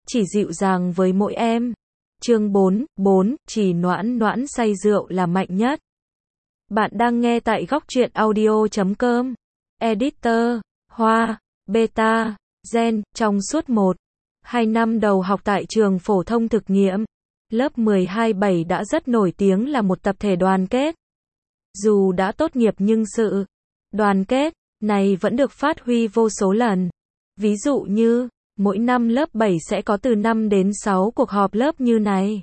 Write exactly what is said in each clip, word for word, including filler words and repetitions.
chỉ dịu dàng với mỗi em. Chương bốn, bốn, chỉ Noãn Noãn say rượu là mạnh nhất. Bạn đang nghe tại góc truyện audio chấm com. Editor, Hoa, Beta, Gen, trong suốt một, hai năm đầu học tại trường phổ thông thực nghiệm, lớp mười hai bảy đã rất nổi tiếng là một tập thể đoàn kết. Dù đã tốt nghiệp nhưng sự đoàn kết này vẫn được phát huy vô số lần. Ví dụ như, mỗi năm lớp bảy sẽ có từ năm đến sáu cuộc họp lớp như này.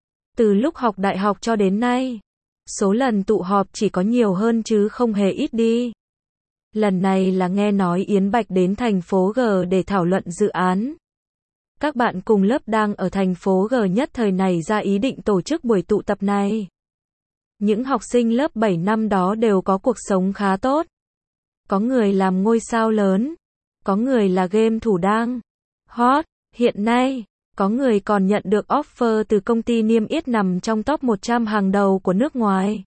Từ lúc học đại học cho đến nay, số lần tụ họp chỉ có nhiều hơn chứ không hề ít đi. Lần này là nghe nói Yến Bạch đến thành phố G để thảo luận dự án. Các bạn cùng lớp đang ở thành phố G nhất thời này ra ý định tổ chức buổi tụ tập này. Những học sinh lớp bảy năm đó đều có cuộc sống khá tốt. Có người làm ngôi sao lớn, có người là game thủ đang hot hiện nay, có người còn nhận được offer từ công ty niêm yết nằm trong top một trăm hàng đầu của nước ngoài.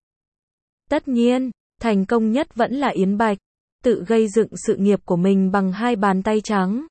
Tất nhiên, thành công nhất vẫn là Yến Bạch, tự gây dựng sự nghiệp của mình bằng hai bàn tay trắng.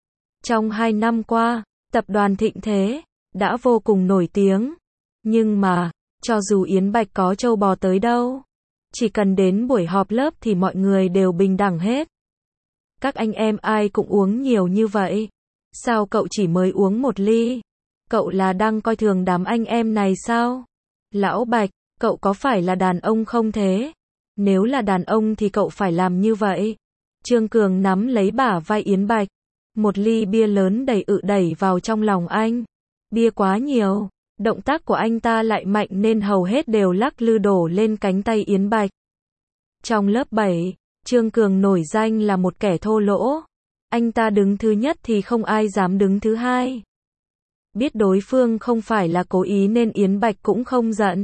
Trong hai năm qua, tập đoàn Thịnh Thế đã vô cùng nổi tiếng. Nhưng mà, cho dù Yến Bạch có trâu bò tới đâu, chỉ cần đến buổi họp lớp thì mọi người đều bình đẳng hết. Các anh em ai cũng uống nhiều như vậy. Sao cậu chỉ mới uống một ly? Cậu là đang coi thường đám anh em này sao? Lão Bạch, cậu có phải là đàn ông không thế? Nếu là đàn ông thì cậu phải làm như vậy. Trương Cường nắm lấy bả vai Yến Bạch. Một ly bia lớn đầy ự đẩy vào trong lòng anh. Bia quá nhiều. Động tác của anh ta lại mạnh nên hầu hết đều lắc lư đổ lên cánh tay Yến Bạch. Trong lớp bảy, Trương Cường nổi danh là một kẻ thô lỗ. Anh ta đứng thứ nhất thì không ai dám đứng thứ hai. Biết đối phương không phải là cố ý nên Yến Bạch cũng không giận.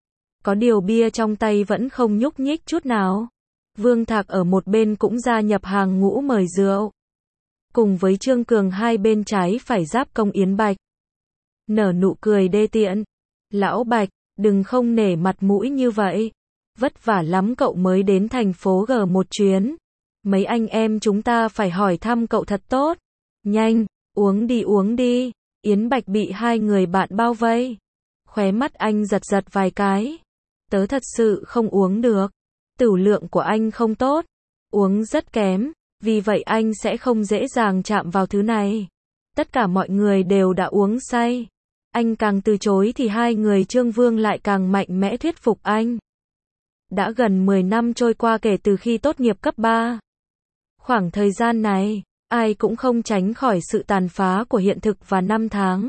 Có điều bia trong tay vẫn không nhúc nhích chút nào. Vương Thạc ở một bên cũng gia nhập hàng ngũ mời rượu. Cùng với Trương Cường hai bên trái phải giáp công Yến Bạch. Nở nụ cười đê tiện. Lão Bạch, đừng không nể mặt mũi như vậy. Vất vả lắm cậu mới đến thành phố G một chuyến. Mấy anh em chúng ta phải hỏi thăm cậu thật tốt. Nhanh, uống đi uống đi. Yến Bạch bị hai người bạn bao vây. Khóe mắt anh giật giật vài cái. Tớ thật sự không uống được. Tửu lượng của anh không tốt. Uống rất kém. Vì vậy anh sẽ không dễ dàng chạm vào thứ này. Tất cả mọi người đều đã uống say. Anh càng từ chối thì hai người Trương Vương lại càng mạnh mẽ thuyết phục anh. Đã gần mười năm trôi qua kể từ khi tốt nghiệp cấp ba. Khoảng thời gian này, ai cũng không tránh khỏi sự tàn phá của hiện thực và năm tháng.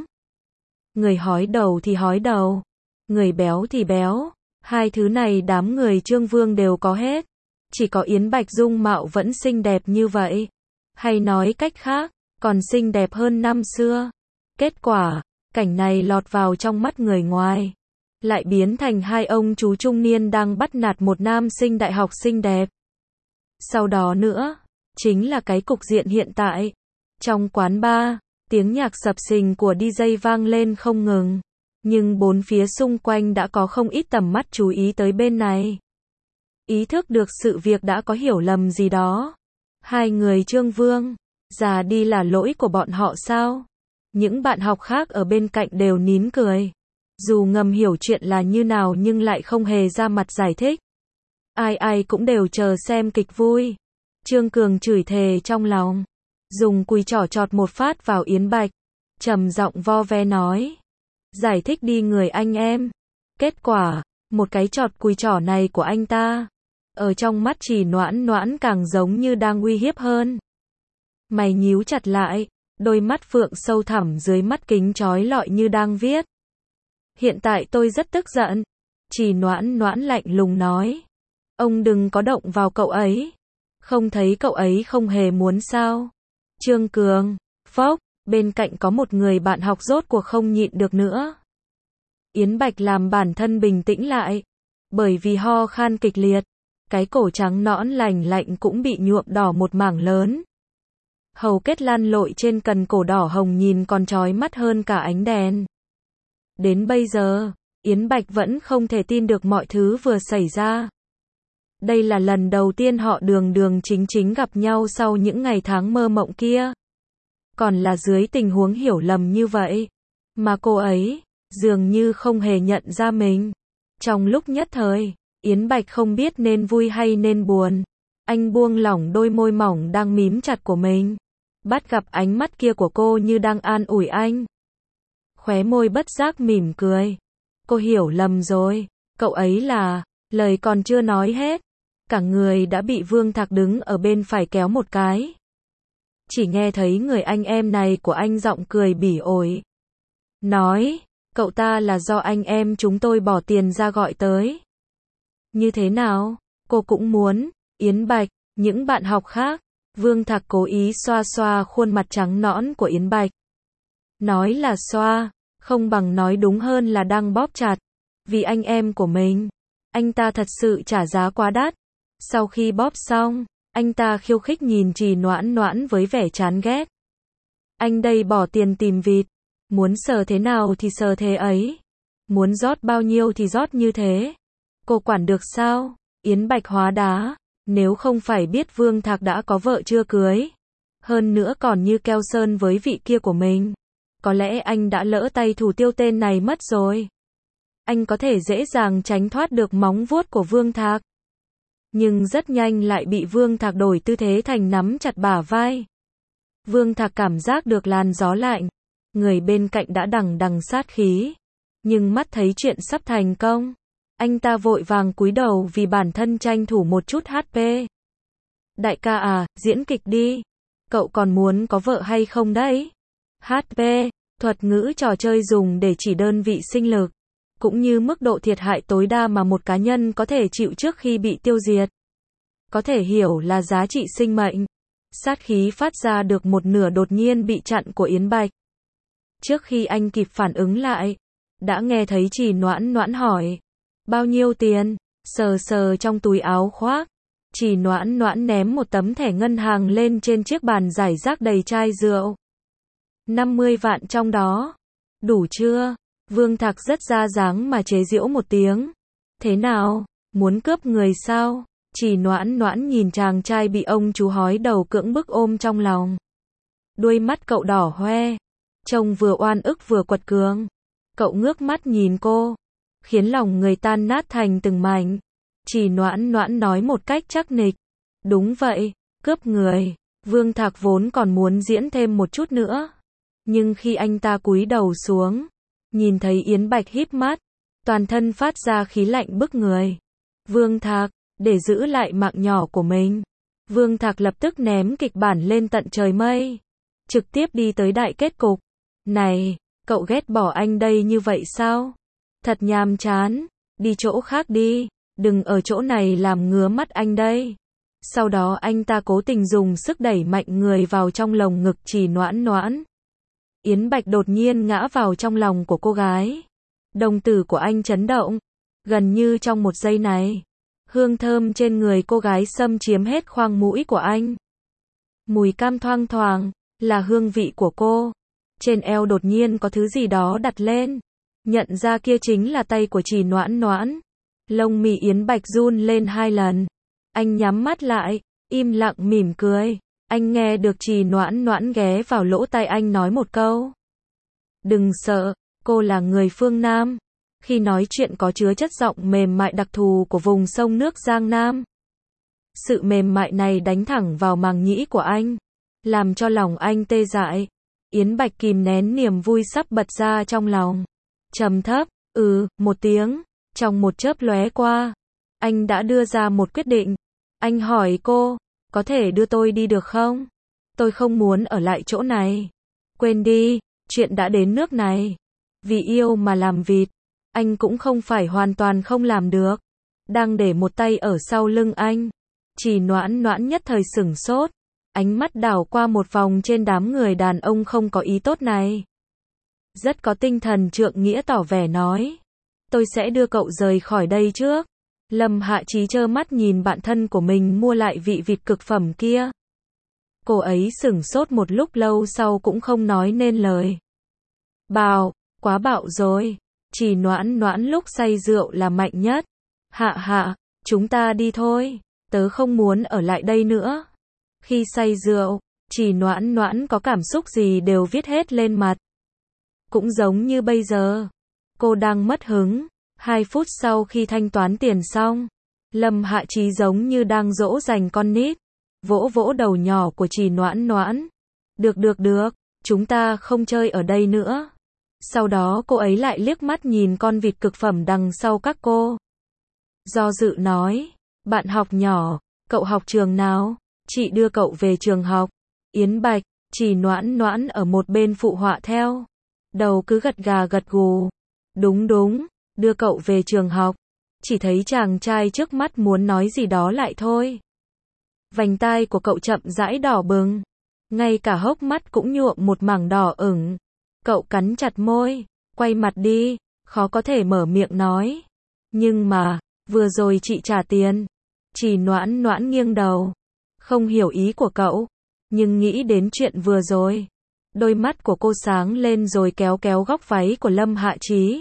Người hói đầu thì hói đầu, người béo thì béo, hai thứ này đám người Trương Vương đều có hết. Chỉ có Yến Bạch dung mạo vẫn xinh đẹp như vậy. Hay nói cách khác, còn xinh đẹp hơn năm xưa. Kết quả, cảnh này lọt vào trong mắt người ngoài. Lại biến thành hai ông chú trung niên đang bắt nạt một nam sinh đại học xinh đẹp. Sau đó nữa, chính là cái cục diện hiện tại. Trong quán bar, tiếng nhạc sập sình của đi jây vang lên không ngừng. Nhưng bốn phía xung quanh đã có không ít tầm mắt chú ý tới bên này. Ý thức được sự việc đã có hiểu lầm gì đó. Hai người Trương Vương, già đi là lỗi của bọn họ sao? Những bạn học khác ở bên cạnh đều nín cười. Dù ngầm hiểu chuyện là như nào nhưng lại không hề ra mặt giải thích. Ai ai cũng đều chờ xem kịch vui. Trương Cường chửi thề trong lòng. Dùng cùi trỏ chọt một phát vào Yến Bạch. Trầm giọng vo ve nói. Giải thích đi người anh em. Kết quả, một cái chọt cùi trỏ này của anh ta. Ở trong mắt chỉ Noãn Noãn càng giống như đang uy hiếp hơn. Mày nhíu chặt lại. Đôi mắt phượng sâu thẳm dưới mắt kính chói lọi như đang viết. Hiện tại tôi rất tức giận. Chỉ Noãn Noãn lạnh lùng nói. Ông đừng có động vào cậu ấy. Không thấy cậu ấy không hề muốn sao. Trương Cường, phốc, bên cạnh có một người bạn học rốt cuộc không nhịn được nữa. Yến Bạch làm bản thân bình tĩnh lại. Bởi vì ho khan kịch liệt. Cái cổ trắng nõn lành lạnh cũng bị nhuộm đỏ một mảng lớn. Hầu kết lăn lội trên cần cổ đỏ hồng nhìn còn chói mắt hơn cả ánh đèn. Đến bây giờ, Yến Bạch vẫn không thể tin được mọi thứ vừa xảy ra. Đây là lần đầu tiên họ đường đường chính chính gặp nhau sau những ngày tháng mơ mộng kia. Còn là dưới tình huống hiểu lầm như vậy. Mà cô ấy, dường như không hề nhận ra mình. Trong lúc nhất thời, Yến Bạch không biết nên vui hay nên buồn. Anh buông lỏng đôi môi mỏng đang mím chặt của mình. Bắt gặp ánh mắt kia của cô như đang an ủi anh. Khóe môi bất giác mỉm cười. Cô hiểu lầm rồi. Cậu ấy là... Lời còn chưa nói hết. Cả người đã bị Vương Thạc đứng ở bên phải kéo một cái. Chỉ nghe thấy người anh em này của anh giọng cười bỉ ổi. Nói, cậu ta là do anh em chúng tôi bỏ tiền ra gọi tới. Như thế nào? Cô cũng muốn. Yến Bạch, những bạn học khác. Vương Thạc cố ý xoa xoa khuôn mặt trắng nõn của Yến Bạch. Nói là xoa, không bằng nói đúng hơn là đang bóp chặt. Vì anh em của mình, anh ta thật sự trả giá quá đắt. Sau khi bóp xong, anh ta khiêu khích nhìn Trì Noãn Noãn với vẻ chán ghét. Anh đây bỏ tiền tìm vịt, muốn sờ thế nào thì sờ thế ấy, muốn rót bao nhiêu thì rót như thế. Cô quản được sao? Yến Bạch hóa đá, nếu không phải biết Vương Thạc đã có vợ chưa cưới, hơn nữa còn như keo sơn với vị kia của mình, có lẽ anh đã lỡ tay thủ tiêu tên này mất rồi. Anh có thể dễ dàng tránh thoát được móng vuốt của Vương Thạc. Nhưng rất nhanh lại bị Vương Thạc đổi tư thế thành nắm chặt bả vai. Vương Thạc cảm giác được làn gió lạnh. Người bên cạnh đã đằng đằng sát khí. Nhưng mắt thấy chuyện sắp thành công. Anh ta vội vàng cúi đầu vì bản thân tranh thủ một chút hát pê. Đại ca à, diễn kịch đi. Cậu còn muốn có vợ hay không đấy? hát pê, thuật ngữ trò chơi dùng để chỉ đơn vị sinh lực. Cũng như mức độ thiệt hại tối đa mà một cá nhân có thể chịu trước khi bị tiêu diệt. Có thể hiểu là giá trị sinh mệnh. Sát khí phát ra được một nửa đột nhiên bị chặn của Yến Bạch. Trước khi anh kịp phản ứng lại, đã nghe thấy Trì Noãn Noãn hỏi. Bao nhiêu tiền? Sờ sờ trong túi áo khoác. Trì Noãn Noãn ném một tấm thẻ ngân hàng lên trên chiếc bàn rải rác đầy chai rượu. năm mươi vạn trong đó. Đủ chưa? Vương Thạc rất ra dáng mà chế giễu một tiếng. Thế nào? Muốn cướp người sao? Trì Noãn Noãn nhìn chàng trai bị ông chú hói đầu cưỡng bức ôm trong lòng. Đuôi mắt cậu đỏ hoe. Trông vừa oan ức vừa quật cường. Cậu ngước mắt nhìn cô. Khiến lòng người tan nát thành từng mảnh. Trì Noãn Noãn nói một cách chắc nịch. Đúng vậy, cướp người. Vương Thạc vốn còn muốn diễn thêm một chút nữa. Nhưng khi anh ta cúi đầu xuống, nhìn thấy Yến Bạch híp mắt, toàn thân phát ra khí lạnh bức người. Vương Thạc, để giữ lại mạng nhỏ của mình. Vương Thạc lập tức ném kịch bản lên tận trời mây. Trực tiếp đi tới đại kết cục. Này, cậu ghét bỏ anh đây như vậy sao? Thật nhàm chán. Đi chỗ khác đi. Đừng ở chỗ này làm ngứa mắt anh đây. Sau đó anh ta cố tình dùng sức đẩy mạnh người vào trong lồng ngực Trì Noãn Noãn. Yến Bạch đột nhiên ngã vào trong lòng của cô gái. Đồng tử của anh chấn động. Gần như trong một giây này, hương thơm trên người cô gái xâm chiếm hết khoang mũi của anh. Mùi cam thoang thoảng, là hương vị của cô. Trên eo đột nhiên có thứ gì đó đặt lên. Nhận ra kia chính là tay của Trì Noãn Noãn. Lông mi Yến Bạch run lên hai lần. Anh nhắm mắt lại, im lặng mỉm cười. Anh nghe được Trì Noãn Noãn ghé vào lỗ tai anh nói một câu. Đừng sợ, cô là người phương Nam. Khi nói chuyện có chứa chất giọng mềm mại đặc thù của vùng sông nước Giang Nam. Sự mềm mại này đánh thẳng vào màng nhĩ của anh, làm cho lòng anh tê dại. Yến Bạch kìm nén niềm vui sắp bật ra trong lòng. Trầm thấp, ừ, một tiếng, trong một chớp lóe qua. Anh đã đưa ra một quyết định. Anh hỏi cô, có thể đưa tôi đi được không? Tôi không muốn ở lại chỗ này. Quên đi, chuyện đã đến nước này. Vì yêu mà làm vịt, anh cũng không phải hoàn toàn không làm được. Đang để một tay ở sau lưng anh. Trì Noãn Noãn nhất thời sửng sốt. Ánh mắt đảo qua một vòng trên đám người đàn ông không có ý tốt này. Rất có tinh thần trượng nghĩa tỏ vẻ nói. Tôi sẽ đưa cậu rời khỏi đây trước. Lâm Hạ Chí trơ mắt nhìn bạn thân của mình mua lại vị vịt cực phẩm kia. Cô ấy sửng sốt một lúc lâu sau cũng không nói nên lời. Bào, quá bạo rồi. Trì Noãn Noãn lúc say rượu là mạnh nhất. Hạ hạ, chúng ta đi thôi. Tớ không muốn ở lại đây nữa. Khi say rượu, Chỉ Noãn Noãn có cảm xúc gì đều viết hết lên mặt. Cũng giống như bây giờ. Cô đang mất hứng. Hai phút sau khi thanh toán tiền xong, Lâm Hạ Chí giống như đang dỗ dành con nít. Vỗ vỗ đầu nhỏ của Chỉ Noãn Noãn. Được được được, chúng ta không chơi ở đây nữa. Sau đó cô ấy lại liếc mắt nhìn con vịt cực phẩm đằng sau các cô. Do dự nói, bạn học nhỏ, cậu học trường nào? Chị đưa cậu về trường học. Yến Bạch, Chỉ Noãn Noãn ở một bên phụ họa theo. Đầu cứ gật gà gật gù. Đúng đúng, đưa cậu về trường học. Chỉ thấy chàng trai trước mắt muốn nói gì đó lại thôi. Vành tai của cậu chậm rãi đỏ bừng. Ngay cả hốc mắt cũng nhuộm một mảng đỏ ửng. Cậu cắn chặt môi, quay mặt đi, khó có thể mở miệng nói. Nhưng mà, vừa rồi chị trả tiền. Chỉ Noãn Noãn nghiêng đầu. Không hiểu ý của cậu, nhưng nghĩ đến chuyện vừa rồi. Đôi mắt của cô sáng lên rồi kéo kéo góc váy của Lâm Hạ Chí.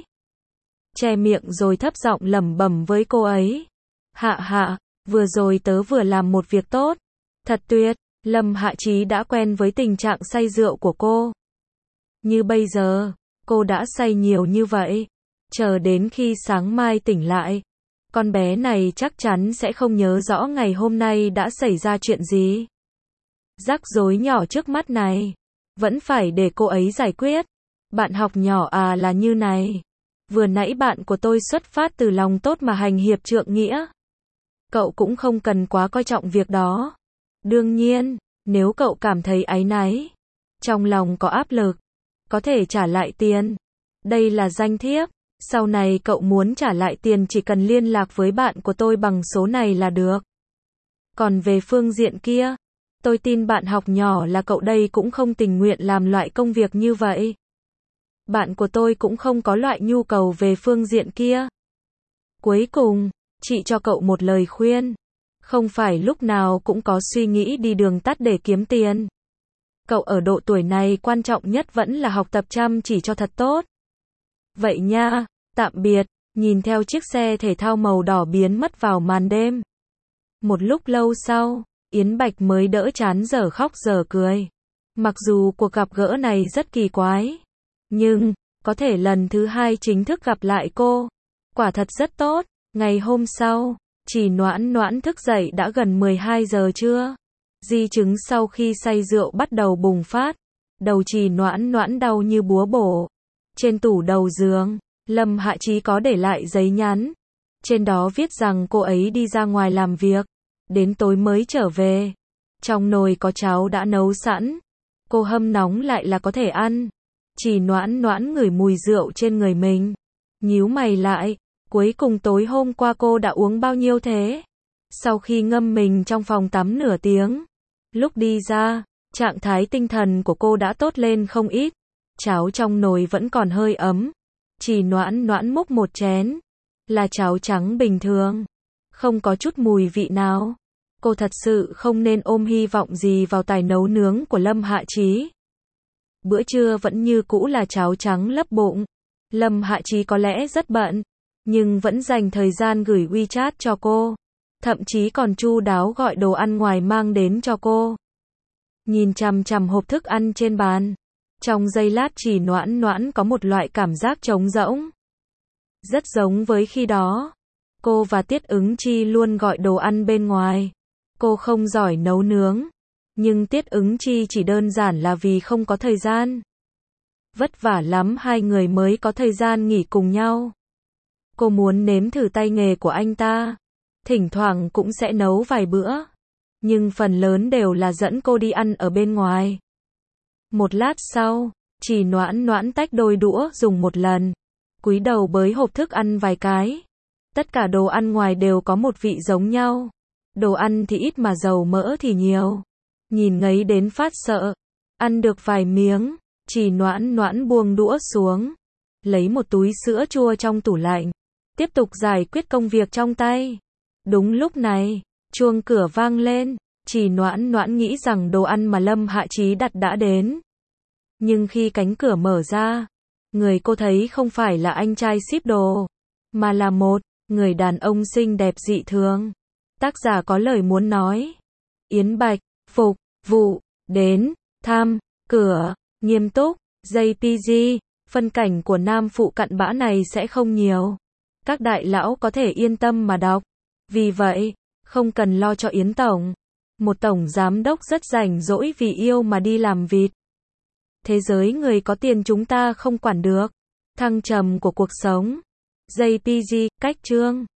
Che miệng rồi thấp giọng lẩm bẩm với cô ấy. Hạ hạ, vừa rồi tớ vừa làm một việc tốt. Thật tuyệt, Lâm Hạ Chí đã quen với tình trạng say rượu của cô. Như bây giờ, cô đã say nhiều như vậy. Chờ đến khi sáng mai tỉnh lại, con bé này chắc chắn sẽ không nhớ rõ ngày hôm nay đã xảy ra chuyện gì. Rắc rối nhỏ trước mắt này, vẫn phải để cô ấy giải quyết. Bạn học nhỏ à là như này. Vừa nãy bạn của tôi xuất phát từ lòng tốt mà hành hiệp trượng nghĩa. Cậu cũng không cần quá coi trọng việc đó. Đương nhiên, nếu cậu cảm thấy áy náy, trong lòng có áp lực, có thể trả lại tiền. Đây là danh thiếp. Sau này cậu muốn trả lại tiền chỉ cần liên lạc với bạn của tôi bằng số này là được. Còn về phương diện kia, tôi tin bạn học nhỏ là cậu đây cũng không tình nguyện làm loại công việc như vậy. Bạn của tôi cũng không có loại nhu cầu về phương diện kia. Cuối cùng, chị cho cậu một lời khuyên. Không phải lúc nào cũng có suy nghĩ đi đường tắt để kiếm tiền. Cậu ở độ tuổi này quan trọng nhất vẫn là học tập chăm chỉ cho thật tốt. Vậy nha, tạm biệt, nhìn theo chiếc xe thể thao màu đỏ biến mất vào màn đêm. Một lúc lâu sau, Yến Bạch mới đỡ chán dở khóc dở cười. Mặc dù cuộc gặp gỡ này rất kỳ quái, nhưng, có thể lần thứ hai chính thức gặp lại cô. Quả thật rất tốt. Ngày hôm sau, Chỉ Noãn Noãn thức dậy đã gần mười hai giờ trưa. Di chứng sau khi say rượu bắt đầu bùng phát. Đầu Chỉ Noãn Noãn đau như búa bổ. Trên tủ đầu giường, Lâm Hạ Chí có để lại giấy nhắn. Trên đó viết rằng cô ấy đi ra ngoài làm việc, đến tối mới trở về. Trong nồi có cháo đã nấu sẵn. Cô hâm nóng lại là có thể ăn. Chỉ Noãn Noãn ngửi mùi rượu trên người mình. Nhíu mày lại, cuối cùng tối hôm qua cô đã uống bao nhiêu thế? Sau khi ngâm mình trong phòng tắm nửa tiếng, lúc đi ra, trạng thái tinh thần của cô đã tốt lên không ít. Cháo trong nồi vẫn còn hơi ấm. Chỉ Noãn Noãn múc một chén. Là cháo trắng bình thường. Không có chút mùi vị nào. Cô thật sự không nên ôm hy vọng gì vào tài nấu nướng của Lâm Hạ Chí. Bữa trưa vẫn như cũ là cháo trắng lấp bụng. Lâm Hạ Chí có lẽ rất bận, nhưng vẫn dành thời gian gửi WeChat cho cô. Thậm chí còn chu đáo gọi đồ ăn ngoài mang đến cho cô. Nhìn chằm chằm hộp thức ăn trên bàn. Trong giây lát Chỉ Noãn Noãn có một loại cảm giác trống rỗng. Rất giống với khi đó. Cô và Tiết Ứng Chi luôn gọi đồ ăn bên ngoài. Cô không giỏi nấu nướng. Nhưng Tiết Ứng Chi chỉ đơn giản là vì không có thời gian. Vất vả lắm hai người mới có thời gian nghỉ cùng nhau. Cô muốn nếm thử tay nghề của anh ta. Thỉnh thoảng cũng sẽ nấu vài bữa. Nhưng phần lớn đều là dẫn cô đi ăn ở bên ngoài. Một lát sau, Chỉ Noãn Noãn tách đôi đũa dùng một lần. Cúi đầu bới hộp thức ăn vài cái. Tất cả đồ ăn ngoài đều có một vị giống nhau. Đồ ăn thì ít mà dầu mỡ thì nhiều. Nhìn ngấy đến phát sợ. Ăn được vài miếng, Chỉ Noãn Noãn buông đũa xuống. Lấy một túi sữa chua trong tủ lạnh. Tiếp tục giải quyết công việc trong tay. Đúng lúc này, chuông cửa vang lên. Chỉ Noãn Noãn nghĩ rằng đồ ăn mà Lâm Hạ Chí đặt đã đến. Nhưng khi cánh cửa mở ra, người cô thấy không phải là anh trai ship đồ, mà là một người đàn ông xinh đẹp dị thường. Tác giả có lời muốn nói. Yến Bạch, phục vụ. đến, tham, cửa, nghiêm túc, gi pê giê, phân cảnh của nam phụ cặn bã này sẽ không nhiều. Các đại lão có thể yên tâm mà đọc. Vì vậy, không cần lo cho Yến Tổng. Một tổng giám đốc rất rảnh rỗi vì yêu mà đi làm vịt. Thế giới người có tiền chúng ta không quản được. Thăng trầm của cuộc sống. gi pê giê, cách chương.